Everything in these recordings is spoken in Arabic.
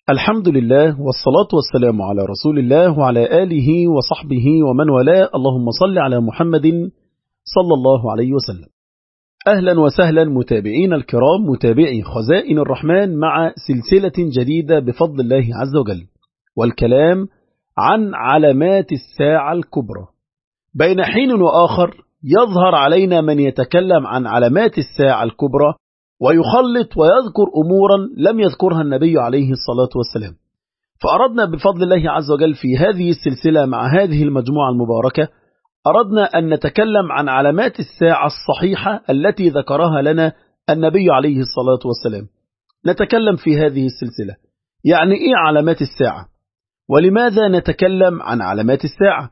الحمد لله والصلاة والسلام على رسول الله وعلى آله وصحبه ومن والاه. اللهم صل على محمد صلى الله عليه وسلم. أهلا وسهلا متابعين الكرام، متابعي خزائن الرحمن، مع سلسلة جديدة بفضل الله عز وجل، والكلام عن علامات الساعة الكبرى. بين حين وآخر يظهر علينا من يتكلم عن علامات الساعة الكبرى ويخلط ويذكر أمورا لم يذكرها النبي عليه الصلاة والسلام. فأردنا بفضل الله عز وجل في هذه السلسلة مع هذه المجموعة المباركة، أردنا أن نتكلم عن علامات الساعة الصحيحة التي ذكرها لنا النبي عليه الصلاة والسلام. نتكلم في هذه السلسلة يعني إيه علامات الساعة، ولماذا نتكلم عن علامات الساعة،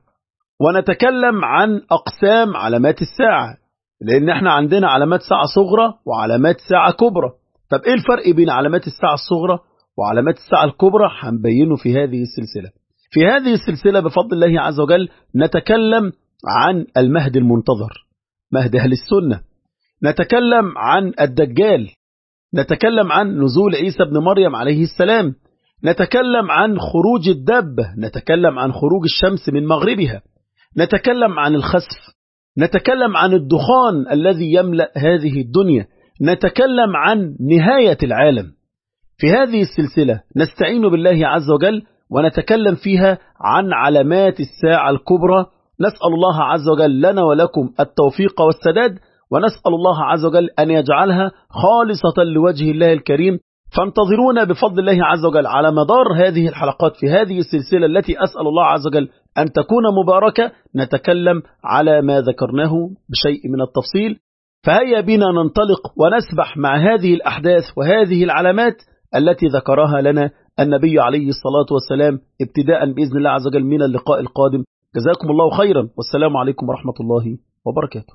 ونتكلم عن أقسام علامات الساعة، لأن احنا عندنا علامات ساعة صغرى وعلامات ساعة كبرى. طب إيه الفرق بين علامات الساعة الصغرى وعلامات الساعة الكبرى؟ هنبينه في هذه السلسلة. في هذه السلسلة بفضل الله عز وجل نتكلم عن المهدي المنتظر، مهدي أهل السنة، نتكلم عن الدجال، نتكلم عن نزول عيسى بن مريم عليه السلام، نتكلم عن خروج الدابة، نتكلم عن خروج الشمس من مغربها، نتكلم عن الخسف، نتكلم عن الدخان الذي يملأ هذه الدنيا، نتكلم عن نهاية العالم. في هذه السلسلة نستعين بالله عز وجل ونتكلم فيها عن علامات الساعة الكبرى. نسأل الله عز وجل لنا ولكم التوفيق والسداد، ونسأل الله عز وجل أن يجعلها خالصة لوجه الله الكريم. فانتظرونا بفضل الله عز وجل على مدار هذه الحلقات في هذه السلسلة التي أسأل الله عز وجل أن تكون مباركة، نتكلم على ما ذكرناه بشيء من التفصيل. فهيا بنا ننطلق ونسبح مع هذه الأحداث وهذه العلامات التي ذكرها لنا النبي عليه الصلاة والسلام، ابتداء بإذن الله عز وجل من اللقاء القادم. جزاكم الله خيرا، والسلام عليكم ورحمة الله وبركاته.